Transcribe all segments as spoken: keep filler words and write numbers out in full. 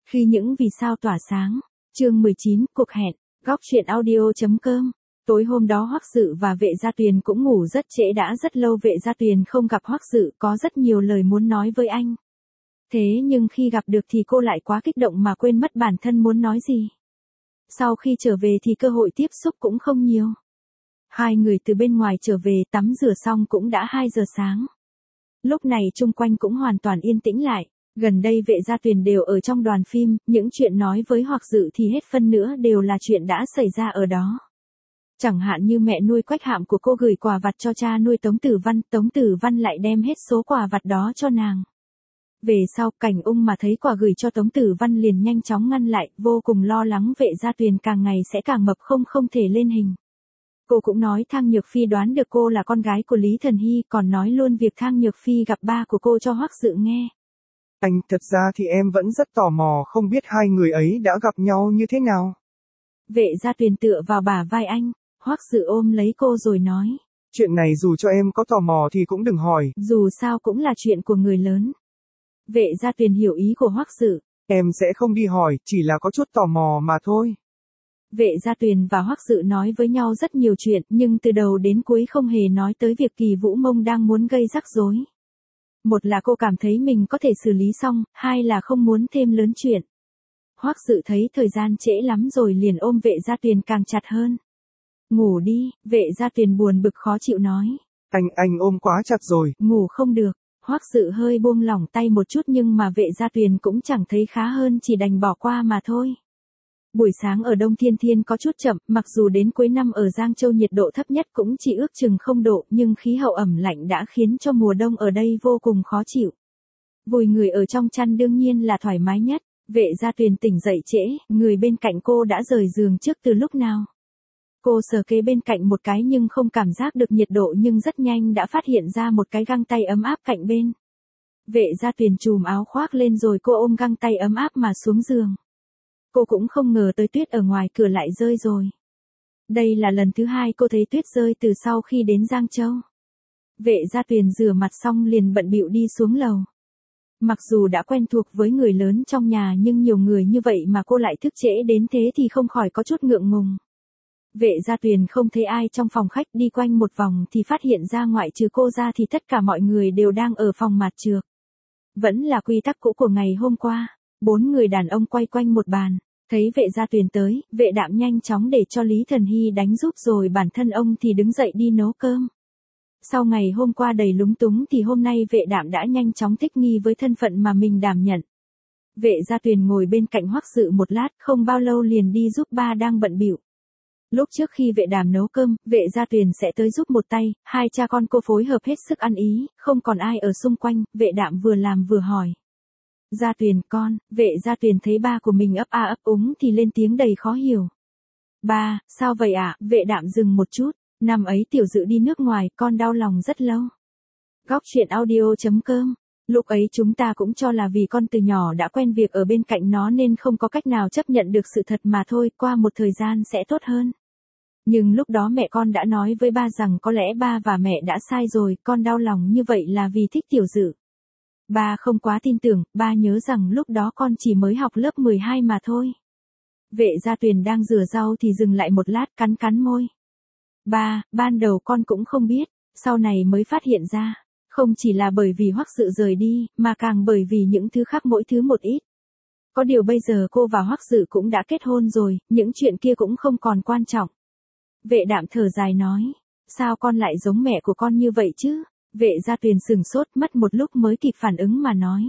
Khi những vì sao tỏa sáng. Chương mười chín, cuộc hẹn. Góc truyện audio.com. Tối hôm đó Hoắc Dự và Vệ Gia Tuyền cũng ngủ rất trễ, đã rất lâu Vệ Gia Tuyền không gặp Hoắc Dự, có rất nhiều lời muốn nói với anh. Thế nhưng khi gặp được thì cô lại quá kích động mà quên mất bản thân muốn nói gì. Sau khi trở về thì cơ hội tiếp xúc cũng không nhiều. Hai người từ bên ngoài trở về, tắm rửa xong cũng đã hai giờ sáng. Lúc này chung quanh cũng hoàn toàn yên tĩnh lại. Gần đây Vệ Gia Tuyền đều ở trong đoàn phim, những chuyện nói với Hoắc Dự thì hết phân nữa đều là chuyện đã xảy ra ở đó. Chẳng hạn như mẹ nuôi Quách Hạm của cô gửi quà vặt cho cha nuôi Tống Tử Văn, Tống Tử Văn lại đem hết số quà vặt đó cho nàng. Về sau, Cảnh Ung mà thấy quà gửi cho Tống Tử Văn liền nhanh chóng ngăn lại, vô cùng lo lắng Vệ Gia Tuyền càng ngày sẽ càng mập không không thể lên hình. Cô cũng nói Thang Nhược Phi đoán được cô là con gái của Lý Thần Hy, còn nói luôn việc Thang Nhược Phi gặp ba của cô cho Hoắc Dự nghe. Anh, thật ra thì em vẫn rất tò mò không biết hai người ấy đã gặp nhau như thế nào. Vệ Gia Tuyền tựa vào bả vai anh, Hoắc Dự ôm lấy cô rồi nói. Chuyện này dù cho em có tò mò thì cũng đừng hỏi. Dù sao cũng là chuyện của người lớn. Vệ Gia Tuyền hiểu ý của Hoắc Dự. Em sẽ không đi hỏi, chỉ là có chút tò mò mà thôi. Vệ Gia Tuyền và Hoắc Dự nói với nhau rất nhiều chuyện, nhưng từ đầu đến cuối không hề nói tới việc Kỳ Vũ Mông đang muốn gây rắc rối. Một là cô cảm thấy mình có thể xử lý xong, hai là không muốn thêm lớn chuyện. Hoắc Dự thấy thời gian trễ lắm rồi liền ôm Vệ Gia Tuyền càng chặt hơn. Ngủ đi, Vệ Gia Tuyền buồn bực khó chịu nói. Anh, anh ôm quá chặt rồi. Ngủ không được. Hoắc Dự hơi buông lỏng tay một chút nhưng mà Vệ Gia Tuyền cũng chẳng thấy khá hơn, chỉ đành bỏ qua mà thôi. Buổi sáng ở Đông Thiên Thiên có chút chậm, mặc dù đến cuối năm ở Giang Châu nhiệt độ thấp nhất cũng chỉ ước chừng không độ, nhưng khí hậu ẩm lạnh đã khiến cho mùa đông ở đây vô cùng khó chịu. Vùi người ở trong chăn đương nhiên là thoải mái nhất. Vệ Gia Tuyền tỉnh dậy trễ, người bên cạnh cô đã rời giường trước từ lúc nào. Cô sờ kế bên cạnh một cái nhưng không cảm giác được nhiệt độ, nhưng rất nhanh đã phát hiện ra một cái găng tay ấm áp cạnh bên. Vệ Gia Tuyền chùm áo khoác lên rồi cô ôm găng tay ấm áp mà xuống giường. Cô cũng không ngờ tới tuyết ở ngoài cửa lại rơi rồi. Đây là lần thứ hai cô thấy tuyết rơi từ sau khi đến Giang Châu. Vệ Gia Tuyền rửa mặt xong liền bận bịu đi xuống lầu. Mặc dù đã quen thuộc với người lớn trong nhà nhưng nhiều người như vậy mà cô lại thức trễ đến thế thì không khỏi có chút ngượng ngùng. Vệ Gia Tuyền không thấy ai trong phòng khách, đi quanh một vòng thì phát hiện ra ngoại trừ cô ra thì tất cả mọi người đều đang ở phòng mạt trược. Vẫn là quy tắc cũ của ngày hôm qua, bốn người đàn ông quay quanh một bàn. Thấy Vệ Gia Tuyền tới, Vệ Đạm nhanh chóng để cho Lý Thần Hy đánh giúp rồi bản thân ông thì đứng dậy đi nấu cơm. Sau ngày hôm qua đầy lúng túng thì hôm nay Vệ Đạm đã nhanh chóng thích nghi với thân phận mà mình đảm nhận. Vệ Gia Tuyền ngồi bên cạnh Hoắc Dự một lát, không bao lâu liền đi giúp ba đang bận bịu. Lúc trước khi Vệ Đàm nấu cơm, Vệ Gia Tuyền sẽ tới giúp một tay, hai cha con cô phối hợp hết sức ăn ý, không còn ai ở xung quanh, Vệ Đạm vừa làm vừa hỏi. Gia Tuyền con, Vệ Gia Tuyền thấy ba của mình ấp a ấp úng thì lên tiếng đầy khó hiểu. Ba, sao vậy ạ? À? Vệ Đạm dừng một chút, năm ấy Tiểu Dự đi nước ngoài, con đau lòng rất lâu. Góc truyện audio.com. Lúc ấy chúng ta cũng cho là vì con từ nhỏ đã quen việc ở bên cạnh nó nên không có cách nào chấp nhận được sự thật mà thôi, qua một thời gian sẽ tốt hơn. Nhưng lúc đó mẹ con đã nói với ba rằng có lẽ ba và mẹ đã sai rồi, con đau lòng như vậy là vì thích Tiểu Dự. Ba không quá tin tưởng, ba nhớ rằng lúc đó con chỉ mới học lớp mười hai mà thôi. Vệ Gia Tuyền đang rửa rau thì dừng lại một lát, cắn cắn môi. Ba, ban đầu con cũng không biết, sau này mới phát hiện ra. Không chỉ là bởi vì Hoắc Dự rời đi, mà càng bởi vì những thứ khác mỗi thứ một ít. Có điều bây giờ cô và Hoắc Dự cũng đã kết hôn rồi, những chuyện kia cũng không còn quan trọng. Vệ Đạm thở dài nói, sao con lại giống mẹ của con như vậy chứ? Vệ Gia Tuyền sừng sốt, mất một lúc mới kịp phản ứng mà nói.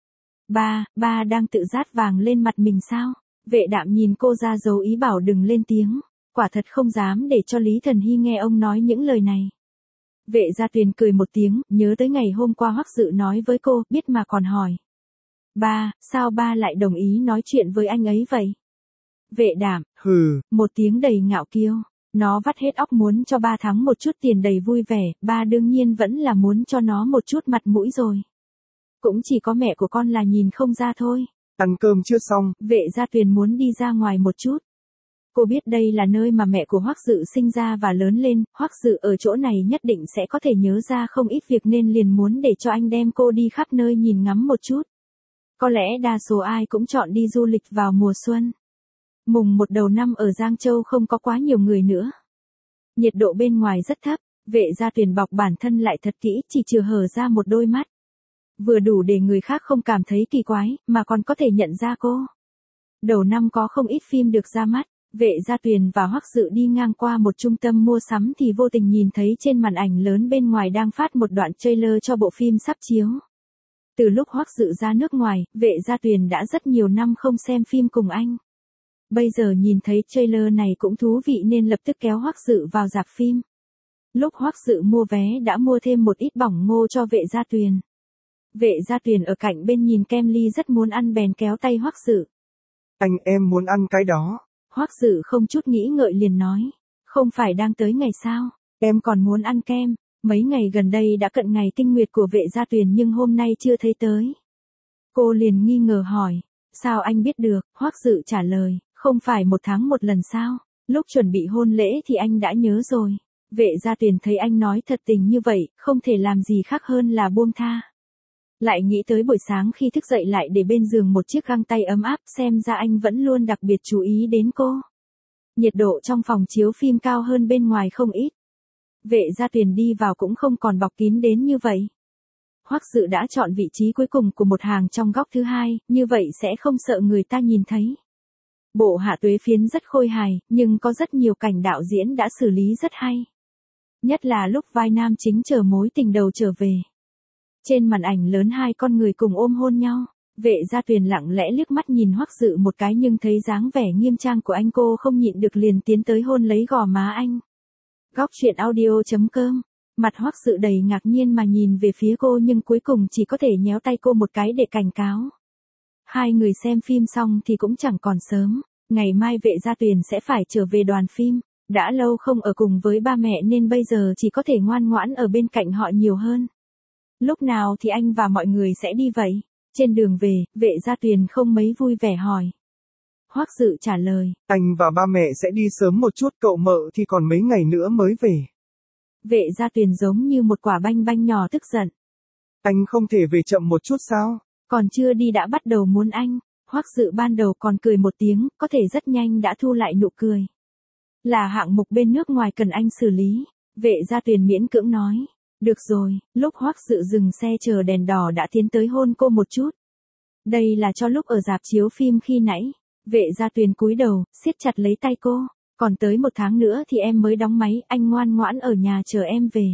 Ba, ba đang tự dát vàng lên mặt mình sao? Vệ Đạm nhìn cô ra dấu ý bảo đừng lên tiếng, quả thật không dám để cho Lý Thần Hy nghe ông nói những lời này. Vệ Gia Tuyền cười một tiếng, nhớ tới ngày hôm qua Hoắc Dự nói với cô, biết mà còn hỏi. Ba, sao ba lại đồng ý nói chuyện với anh ấy vậy? Vệ Đạm, hừ, một tiếng đầy ngạo kiêu. Nó vắt hết óc muốn cho ba thắng một chút tiền đầy vui vẻ, ba đương nhiên vẫn là muốn cho nó một chút mặt mũi rồi. Cũng chỉ có mẹ của con là nhìn không ra thôi. Ăn cơm chưa xong. Vệ Gia Tuyền muốn đi ra ngoài một chút. Cô biết đây là nơi mà mẹ của Hoắc Dự sinh ra và lớn lên, Hoắc Dự ở chỗ này nhất định sẽ có thể nhớ ra không ít việc nên liền muốn để cho anh đem cô đi khắp nơi nhìn ngắm một chút. Có lẽ đa số ai cũng chọn đi du lịch vào mùa xuân. Mùng một đầu năm ở Giang Châu không có quá nhiều người nữa. Nhiệt độ bên ngoài rất thấp, Vệ Gia Tuyền bọc bản thân lại thật kỹ, chỉ chừa hở ra một đôi mắt. Vừa đủ để người khác không cảm thấy kỳ quái, mà còn có thể nhận ra cô. Đầu năm có không ít phim được ra mắt, Vệ Gia Tuyền và Hoắc Dự đi ngang qua một trung tâm mua sắm thì vô tình nhìn thấy trên màn ảnh lớn bên ngoài đang phát một đoạn trailer cho bộ phim sắp chiếu. Từ lúc Hoắc Dự ra nước ngoài, Vệ Gia Tuyền đã rất nhiều năm không xem phim cùng anh. Bây giờ nhìn thấy trailer này cũng thú vị nên lập tức kéo Hoắc Dự vào rạp phim. Lúc Hoắc Dự mua vé đã mua thêm một ít bỏng ngô cho Vệ Gia Tuyền. Vệ Gia Tuyền ở cạnh bên nhìn kem ly rất muốn ăn bèn kéo tay Hoắc Dự. Anh em muốn ăn cái đó. Hoắc Dự không chút nghĩ ngợi liền nói. Không phải đang tới ngày sao, em còn muốn ăn kem. Mấy ngày gần đây đã cận ngày kinh nguyệt của Vệ Gia Tuyền nhưng hôm nay chưa thấy tới. Cô liền nghi ngờ hỏi. Sao anh biết được? Hoắc Dự trả lời. Không phải một tháng một lần sao? Lúc chuẩn bị hôn lễ thì anh đã nhớ rồi. Vệ Gia Tuyền thấy anh nói thật tình như vậy, không thể làm gì khác hơn là buông tha. Lại nghĩ tới buổi sáng khi thức dậy lại để bên giường một chiếc găng tay ấm áp, xem ra anh vẫn luôn đặc biệt chú ý đến cô. Nhiệt độ trong phòng chiếu phim cao hơn bên ngoài không ít. Vệ Gia Tuyền đi vào cũng không còn bọc kín đến như vậy. Hoắc Dự đã chọn vị trí cuối cùng của một hàng trong góc thứ hai, như vậy sẽ không sợ người ta nhìn thấy. Bộ Hạ Tuế Phiến rất khôi hài, nhưng có rất nhiều cảnh đạo diễn đã xử lý rất hay. Nhất là lúc vai nam chính chờ mối tình đầu trở về. Trên màn ảnh lớn hai con người cùng ôm hôn nhau. Vệ Gia Tuyền lặng lẽ liếc mắt nhìn Hoắc Dự một cái nhưng thấy dáng vẻ nghiêm trang của anh cô không nhịn được liền tiến tới hôn lấy gò má anh. Góc truyện audio chấm com. Mặt Hoắc Dự đầy ngạc nhiên mà nhìn về phía cô nhưng cuối cùng chỉ có thể nhéo tay cô một cái để cảnh cáo. Hai người xem phim xong thì cũng chẳng còn sớm. Ngày mai Vệ Gia Tuyền sẽ phải trở về đoàn phim. Đã lâu không ở cùng với ba mẹ nên bây giờ chỉ có thể ngoan ngoãn ở bên cạnh họ nhiều hơn. Lúc nào thì anh và mọi người sẽ đi vậy? Trên đường về, Vệ Gia Tuyền không mấy vui vẻ hỏi. Hoắc Dự trả lời. Anh và ba mẹ sẽ đi sớm một chút, cậu mợ thì còn mấy ngày nữa mới về. Vệ Gia Tuyền giống như một quả banh banh nhỏ tức giận. Anh không thể về chậm một chút sao? Còn chưa đi đã bắt đầu muốn anh. Hoắc Dự ban đầu còn cười một tiếng, có thể rất nhanh đã thu lại nụ cười. Là hạng mục bên nước ngoài cần anh xử lý. Vệ Gia Tuyền miễn cưỡng nói. Được rồi, lúc Hoắc Dự dừng xe chờ đèn đỏ đã tiến tới hôn cô một chút. Đây là cho lúc ở rạp chiếu phim khi nãy. Vệ Gia Tuyền cúi đầu, siết chặt lấy tay cô. Còn tới một tháng nữa thì em mới đóng máy, anh ngoan ngoãn ở nhà chờ em về.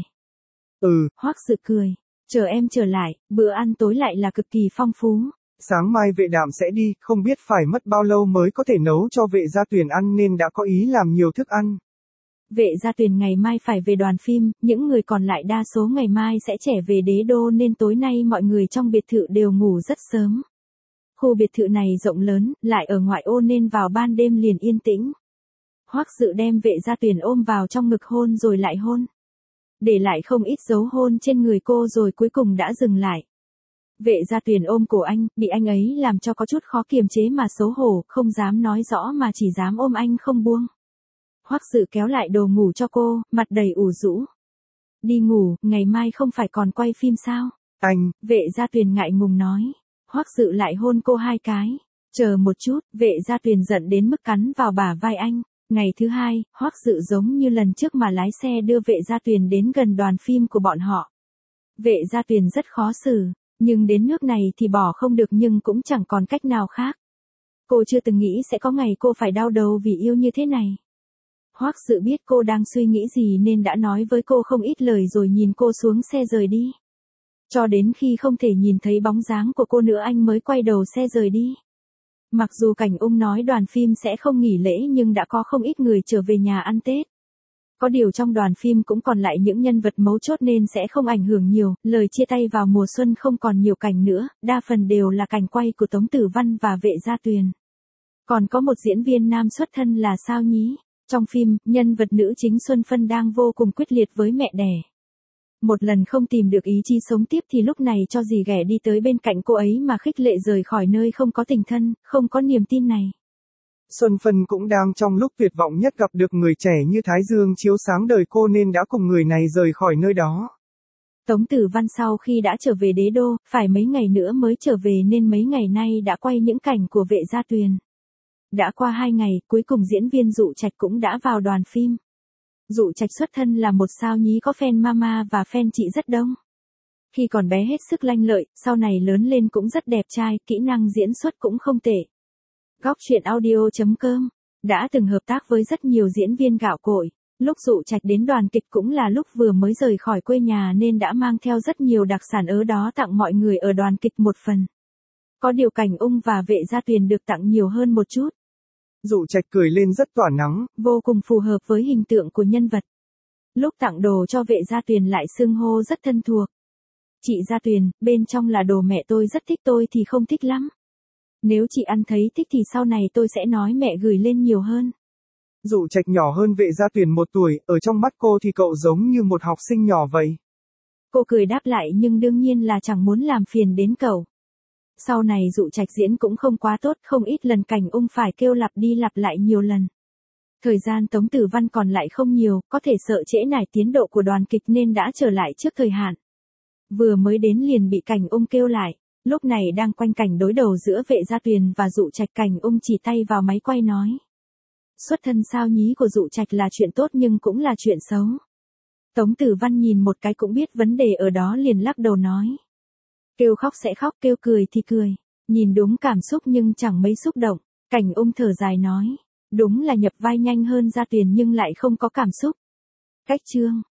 Ừ. Hoắc Dự cười. Chờ em trở lại, bữa ăn tối lại là cực kỳ phong phú. Sáng mai Vệ Đạm sẽ đi, không biết phải mất bao lâu mới có thể nấu cho Vệ Gia Tuyền ăn nên đã có ý làm nhiều thức ăn. Vệ Gia Tuyền ngày mai phải về đoàn phim, những người còn lại đa số ngày mai sẽ trẻ về đế đô nên tối nay mọi người trong biệt thự đều ngủ rất sớm. Khu biệt thự này rộng lớn, lại ở ngoại ô nên vào ban đêm liền yên tĩnh. Hoắc Dự đem Vệ Gia Tuyền ôm vào trong ngực hôn rồi lại hôn. Để lại không ít dấu hôn trên người cô rồi cuối cùng đã dừng lại. Vệ Gia Tuyền ôm cổ anh, bị anh ấy làm cho có chút khó kiềm chế mà xấu hổ, không dám nói rõ mà chỉ dám ôm anh không buông. Hoắc Dự kéo lại đồ ngủ cho cô, mặt đầy ủ rũ. Đi ngủ, ngày mai không phải còn quay phim sao? Anh. Vệ Gia Tuyền ngại ngùng nói. Hoắc Dự lại hôn cô hai cái. Chờ một chút, Vệ Gia Tuyền giận đến mức cắn vào bả vai anh. Ngày thứ hai, Hoắc Dự giống như lần trước mà lái xe đưa Vệ Gia Tuyền đến gần đoàn phim của bọn họ. Vệ Gia Tuyền rất khó xử, nhưng đến nước này thì bỏ không được nhưng cũng chẳng còn cách nào khác. Cô chưa từng nghĩ sẽ có ngày cô phải đau đầu vì yêu như thế này. Hoắc Dự biết cô đang suy nghĩ gì nên đã nói với cô không ít lời rồi nhìn cô xuống xe rời đi. Cho đến khi không thể nhìn thấy bóng dáng của cô nữa anh mới quay đầu xe rời đi. Mặc dù Cảnh Ung nói đoàn phim sẽ không nghỉ lễ nhưng đã có không ít người trở về nhà ăn Tết. Có điều trong đoàn phim cũng còn lại những nhân vật mấu chốt nên sẽ không ảnh hưởng nhiều, lời chia tay vào mùa xuân không còn nhiều cảnh nữa, đa phần đều là cảnh quay của Tống Tử Văn và Vệ Gia Tuyền. Còn có một diễn viên nam xuất thân là sao nhí? Trong phim, nhân vật nữ chính Xuân Phân đang vô cùng quyết liệt với mẹ đẻ. Một lần không tìm được ý chí sống tiếp thì lúc này cho dì ghẻ đi tới bên cạnh cô ấy mà khích lệ rời khỏi nơi không có tình thân, không có niềm tin này. Xuân Phân cũng đang trong lúc tuyệt vọng nhất gặp được người trẻ như Thái Dương chiếu sáng đời cô nên đã cùng người này rời khỏi nơi đó. Tống Tử Văn sau khi đã trở về đế đô, phải mấy ngày nữa mới trở về nên mấy ngày nay đã quay những cảnh của Vệ Gia Tuyền. Đã qua hai ngày, cuối cùng diễn viên Dụ Trạch cũng đã vào đoàn phim. Dụ Trạch xuất thân là một sao nhí có fan mama và fan chị rất đông. Khi còn bé hết sức lanh lợi, sau này lớn lên cũng rất đẹp trai, kỹ năng diễn xuất cũng không tệ. Góc truyện audio chấm com đã từng hợp tác với rất nhiều diễn viên gạo cội. Lúc Dụ Trạch đến đoàn kịch cũng là lúc vừa mới rời khỏi quê nhà nên đã mang theo rất nhiều đặc sản ớ đó tặng mọi người ở đoàn kịch một phần. Có điều Cảnh Ung và Vệ Gia Tuyền được tặng nhiều hơn một chút. Dụ Trạch cười lên rất tỏa nắng, vô cùng phù hợp với hình tượng của nhân vật. Lúc tặng đồ cho Vệ Gia Tuyền lại xưng hô rất thân thuộc. Chị Gia Tuyền, bên trong là đồ mẹ tôi rất thích, tôi thì không thích lắm. Nếu chị ăn thấy thích thì sau này tôi sẽ nói mẹ gửi lên nhiều hơn. Dụ Trạch nhỏ hơn Vệ Gia Tuyền một tuổi, ở trong mắt cô thì cậu giống như một học sinh nhỏ vậy. Cô cười đáp lại nhưng đương nhiên là chẳng muốn làm phiền đến cậu. Sau này Dụ Trạch diễn cũng không quá tốt, không ít lần Cảnh Ung phải kêu lặp đi lặp lại nhiều lần. Thời gian Tống Tử Văn còn lại không nhiều, có thể sợ trễ nải tiến độ của đoàn kịch nên đã trở lại trước thời hạn. Vừa mới đến liền bị Cảnh Ung kêu lại, lúc này đang quanh cảnh đối đầu giữa Vệ Gia Tuyền và Dụ Trạch. Cảnh Ung chỉ tay vào máy quay nói. Xuất thân sao nhí của Dụ Trạch là chuyện tốt nhưng cũng là chuyện xấu. Tống Tử Văn nhìn một cái cũng biết vấn đề ở đó liền lắc đầu nói. Kêu khóc sẽ khóc, kêu cười thì cười. Nhìn đúng cảm xúc nhưng chẳng mấy xúc động. Cảnh Ung thở dài nói. Đúng là nhập vai nhanh hơn Gia Tuyền nhưng lại không có cảm xúc. Cách chương